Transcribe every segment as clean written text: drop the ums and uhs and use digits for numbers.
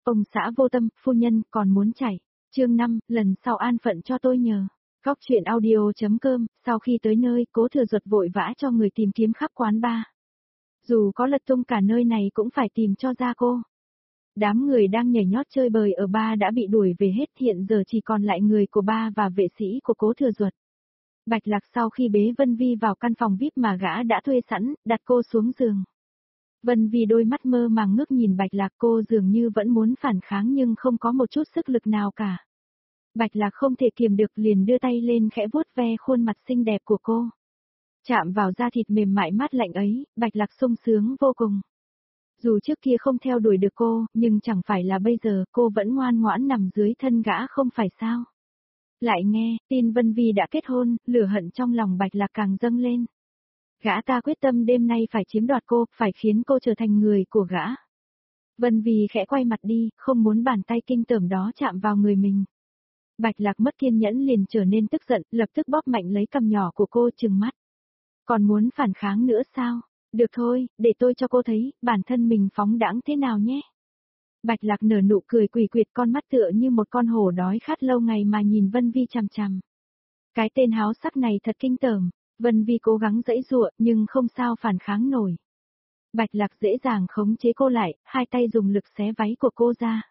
Ông xã vô tâm, phu nhân còn muốn chảy. Chương 5, lần sau an phận cho tôi nhờ. Góc chuyện audio.com, sau khi tới nơi, Cố Thừa Duật vội vã cho người tìm kiếm khắp quán bar. Dù có lật tung cả nơi này cũng phải tìm cho ra cô. Đám người đang nhảy nhót chơi bời ở bar đã bị đuổi về hết, hiện giờ chỉ còn lại người của bar và vệ sĩ của Cố Thừa Duật. Bạch Lạc sau khi bế Vân Vi vào căn phòng VIP mà gã đã thuê sẵn, đặt cô xuống giường. Vân Vi đôi mắt mơ màng ngước nhìn Bạch Lạc, cô dường như vẫn muốn phản kháng nhưng không có một chút sức lực nào cả. Bạch Lạc không thể kiềm được liền đưa tay lên khẽ vuốt ve khuôn mặt xinh đẹp của cô. Chạm vào da thịt mềm mại mát lạnh ấy, Bạch Lạc sung sướng vô cùng. Dù trước kia không theo đuổi được cô, nhưng chẳng phải là bây giờ cô vẫn ngoan ngoãn nằm dưới thân gã không phải sao. Lại nghe, tin Vân Vi đã kết hôn, lửa hận trong lòng Bạch Lạc càng dâng lên. Gã ta quyết tâm đêm nay phải chiếm đoạt cô, phải khiến cô trở thành người của gã. Vân Vi khẽ quay mặt đi, không muốn bàn tay kinh tởm đó chạm vào người mình. Bạch Lạc mất kiên nhẫn liền trở nên tức giận, lập tức bóp mạnh lấy cằm nhỏ của cô trừng mắt. Còn muốn phản kháng nữa sao? Được thôi, để tôi cho cô thấy, bản thân mình phóng đãng thế nào nhé. Bạch Lạc nở nụ cười quỷ quyệt, con mắt tựa như một con hổ đói khát lâu ngày mà nhìn Vân Vi chằm chằm. Cái tên háo sắc này thật kinh tởm. Vân Vi cố gắng giãy giụa nhưng không sao phản kháng nổi. Bạch Lạc dễ dàng khống chế cô lại, hai tay dùng lực xé váy của cô ra.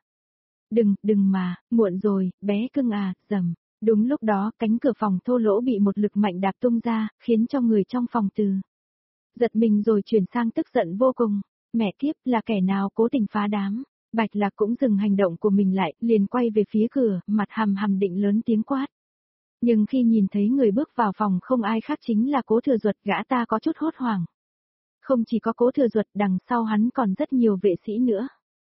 Đừng mà, muộn rồi, bé cưng à, rầm. Đúng lúc đó, cánh cửa phòng thô lỗ bị một lực mạnh đạp tung ra, khiến cho người trong phòng từ giật mình rồi chuyển sang tức giận vô cùng. Mẹ kiếp, là kẻ nào cố tình phá đám. Bạch Lạc cũng dừng hành động của mình lại, liền quay về phía cửa, mặt hầm hầm định lớn tiếng quát. Nhưng khi nhìn thấy người bước vào phòng không ai khác chính là Cố Thừa Duật, gã ta có chút hốt hoảng. Không chỉ có Cố Thừa Duật, đằng sau hắn còn rất nhiều vệ sĩ nữa.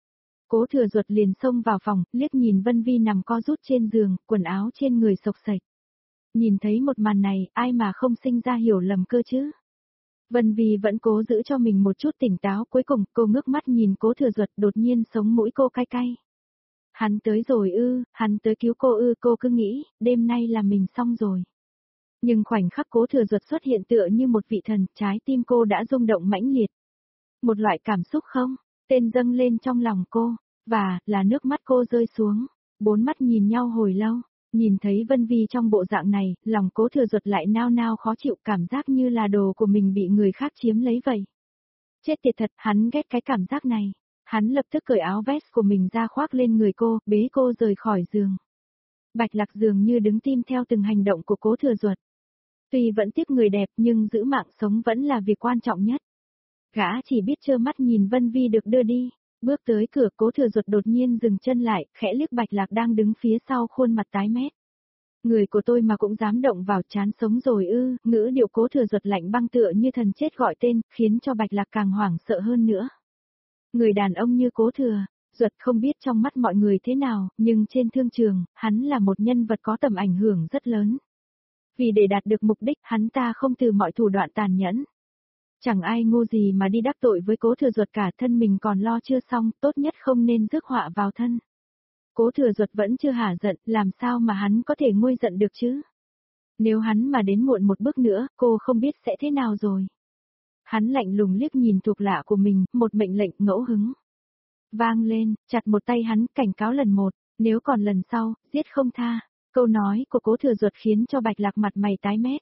Cố Thừa Duật liền xông vào phòng, liếc nhìn Vân Vi nằm co rút trên giường, quần áo trên người xộc xệch. Nhìn thấy một màn này, ai mà không sinh ra hiểu lầm cơ chứ? Vân Vi vẫn cố giữ cho mình một chút tỉnh táo, cuối cùng cô ngước mắt nhìn Cố Thừa Duật, đột nhiên sống mũi cô cay cay. Hắn tới rồi ư, hắn tới cứu cô ư, cô cứ nghĩ, đêm nay là mình xong rồi. Nhưng khoảnh khắc Cố Thừa Duật xuất hiện tựa như một vị thần, trái tim cô đã rung động mãnh liệt. Một loại cảm xúc không, tên dâng lên trong lòng cô, và, là nước mắt cô rơi xuống. Bốn mắt nhìn nhau hồi lâu, nhìn thấy Vân Vi trong bộ dạng này, lòng Cố Thừa Duật lại nao nao khó chịu, cảm giác như là đồ của mình bị người khác chiếm lấy vậy. Chết tiệt thật, hắn ghét cái cảm giác này. Hắn lập tức cởi áo vest của mình ra khoác lên người cô, bế cô rời khỏi giường. Bạch Lạc dường như đứng tim theo từng hành động của Cố Thừa Duật. Tuy vẫn tiếc người đẹp nhưng giữ mạng sống vẫn là việc quan trọng nhất. Gã chỉ biết trơ mắt nhìn Vân Vi được đưa đi. Bước tới cửa, Cố Thừa Duật đột nhiên dừng chân lại, khẽ liếc Bạch Lạc đang đứng phía sau, khuôn mặt tái mét. Người của tôi mà cũng dám động vào, chán sống rồi ư? Ngữ điệu Cố Thừa Duật lạnh băng tựa như thần chết gọi tên, khiến cho Bạch Lạc càng hoảng sợ hơn nữa. Người đàn ông như Cố Thừa Duật không biết trong mắt mọi người thế nào, nhưng trên thương trường, hắn là một nhân vật có tầm ảnh hưởng rất lớn. Vì để đạt được mục đích, hắn ta không từ mọi thủ đoạn tàn nhẫn. Chẳng ai ngu gì mà đi đắc tội với Cố Thừa Duật cả, thân mình còn lo chưa xong, tốt nhất không nên rước họa vào thân. Cố Thừa Duật vẫn chưa hả giận, làm sao mà hắn có thể nguôi giận được chứ? Nếu hắn mà đến muộn một bước nữa, cô không biết sẽ thế nào rồi. Hắn lạnh lùng liếc nhìn thuộc lạ của mình, một mệnh lệnh ngẫu hứng vang lên, chặt một tay hắn, cảnh cáo lần một, nếu còn lần sau, giết không tha. Câu nói của Cố Thừa Duật khiến cho Bạch Lạc mặt mày tái mét.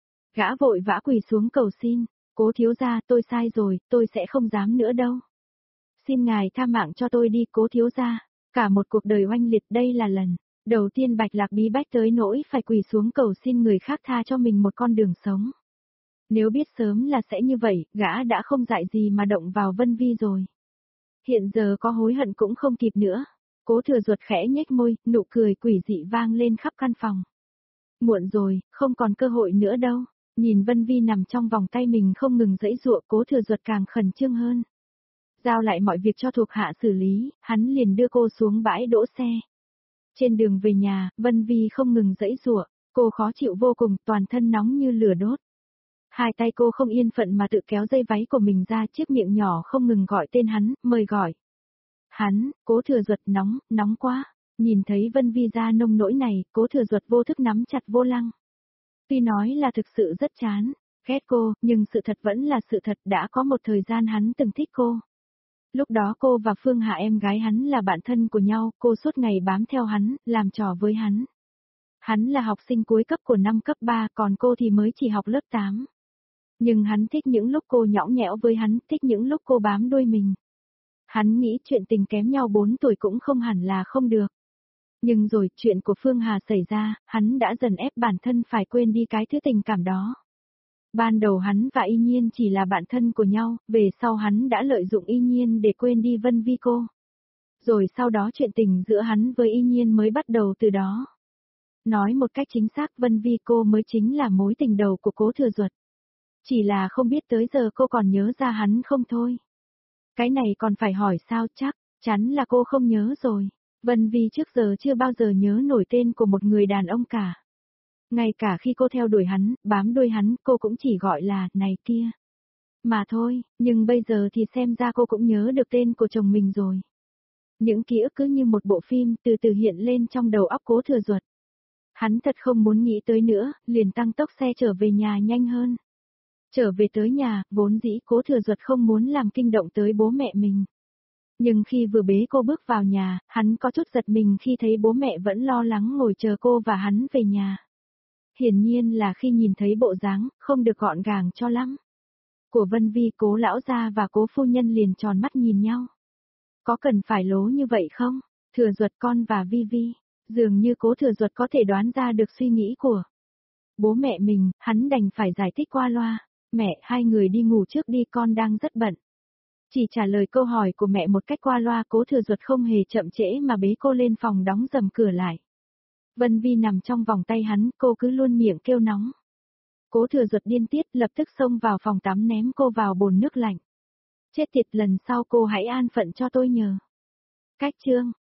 Gã vội vã quỳ xuống cầu xin, Cố thiếu gia, tôi sai rồi, tôi sẽ không dám nữa đâu. Xin ngài tha mạng cho tôi đi, Cố thiếu gia. Cả một cuộc đời oanh liệt, đây là lần đầu tiên Bạch Lạc bí bách tới nỗi phải quỳ xuống cầu xin người khác tha cho mình một con đường sống. Nếu biết sớm là sẽ như vậy, gã đã không dại gì mà động vào Vân Vi rồi. Hiện giờ có hối hận cũng không kịp nữa. Cố Thừa Duật khẽ nhếch môi, nụ cười quỷ dị vang lên khắp căn phòng. Muộn rồi, không còn cơ hội nữa đâu. Nhìn Vân Vi nằm trong vòng tay mình không ngừng giãy giụa, Cố Thừa Duật càng khẩn trương hơn. Giao lại mọi việc cho thuộc hạ xử lý, hắn liền đưa cô xuống bãi đỗ xe. Trên đường về nhà, Vân Vi không ngừng giãy giụa, cô khó chịu vô cùng, toàn thân nóng như lửa đốt. Hai tay cô không yên phận mà tự kéo dây váy của mình ra, chiếc miệng nhỏ không ngừng gọi tên hắn, mời gọi. Hắn, Cố Thừa Duật, nóng quá. Nhìn thấy Vân Vi ra nông nỗi này, Cố Thừa Duật vô thức nắm chặt vô lăng. Tuy nói là thực sự rất chán, ghét cô, nhưng sự thật vẫn là sự thật, đã có một thời gian hắn từng thích cô. Lúc đó cô và Phương Hà em gái hắn là bạn thân của nhau, cô suốt ngày bám theo hắn, làm trò với hắn. Hắn là học sinh cuối cấp của năm cấp 3, còn cô thì mới chỉ học lớp 8. Nhưng hắn thích những lúc cô nhõng nhẽo với hắn, thích những lúc cô bám đuôi mình. Hắn nghĩ chuyện tình kém nhau 4 tuổi cũng không hẳn là không được. Nhưng rồi chuyện của Phương Hà xảy ra, hắn đã dần ép bản thân phải quên đi cái thứ tình cảm đó. Ban đầu hắn và Y Nhiên chỉ là bạn thân của nhau, về sau hắn đã lợi dụng Y Nhiên để quên đi Vân Vi cô. Rồi sau đó chuyện tình giữa hắn với Y Nhiên mới bắt đầu từ đó. Nói một cách chính xác Vân Vi cô mới chính là mối tình đầu của Cố Thừa Duật. Chỉ là không biết tới giờ cô còn nhớ ra hắn không thôi. Cái này còn phải hỏi sao chắc, chắn là cô không nhớ rồi. Vân Vi trước giờ chưa bao giờ nhớ nổi tên của một người đàn ông cả. Ngay cả khi cô theo đuổi hắn, bám đuôi hắn, cô cũng chỉ gọi là này kia. Mà thôi, nhưng bây giờ thì xem ra cô cũng nhớ được tên của chồng mình rồi. Những ký ức cứ như một bộ phim từ từ hiện lên trong đầu óc Cố Thừa Duật. Hắn thật không muốn nghĩ tới nữa, liền tăng tốc xe trở về nhà nhanh hơn. Trở về tới nhà, vốn dĩ Cố Thừa Duật không muốn làm kinh động tới bố mẹ mình. Nhưng khi vừa bế cô bước vào nhà, hắn có chút giật mình khi thấy bố mẹ vẫn lo lắng ngồi chờ cô và hắn về nhà. Hiển nhiên là khi nhìn thấy bộ dáng, không được gọn gàng cho lắm. Của Vân Vi, Cố lão gia và Cố phu nhân liền tròn mắt nhìn nhau. Có cần phải lố như vậy không? Thừa Duật con và Vi Vi, dường như Cố Thừa Duật có thể đoán ra được suy nghĩ của bố mẹ mình, hắn đành phải giải thích qua loa. Mẹ, hai người đi ngủ trước đi, con đang rất bận. Chỉ trả lời câu hỏi của mẹ một cách qua loa, Cố Thừa Duật không hề chậm trễ mà bế cô lên phòng đóng rầm cửa lại. Vân Vi nằm trong vòng tay hắn, cô cứ luôn miệng kêu nóng. Cố Thừa Duật điên tiết lập tức xông vào phòng tắm ném cô vào bồn nước lạnh. Chết tiệt, lần sau cô hãy an phận cho tôi nhờ. Cách chương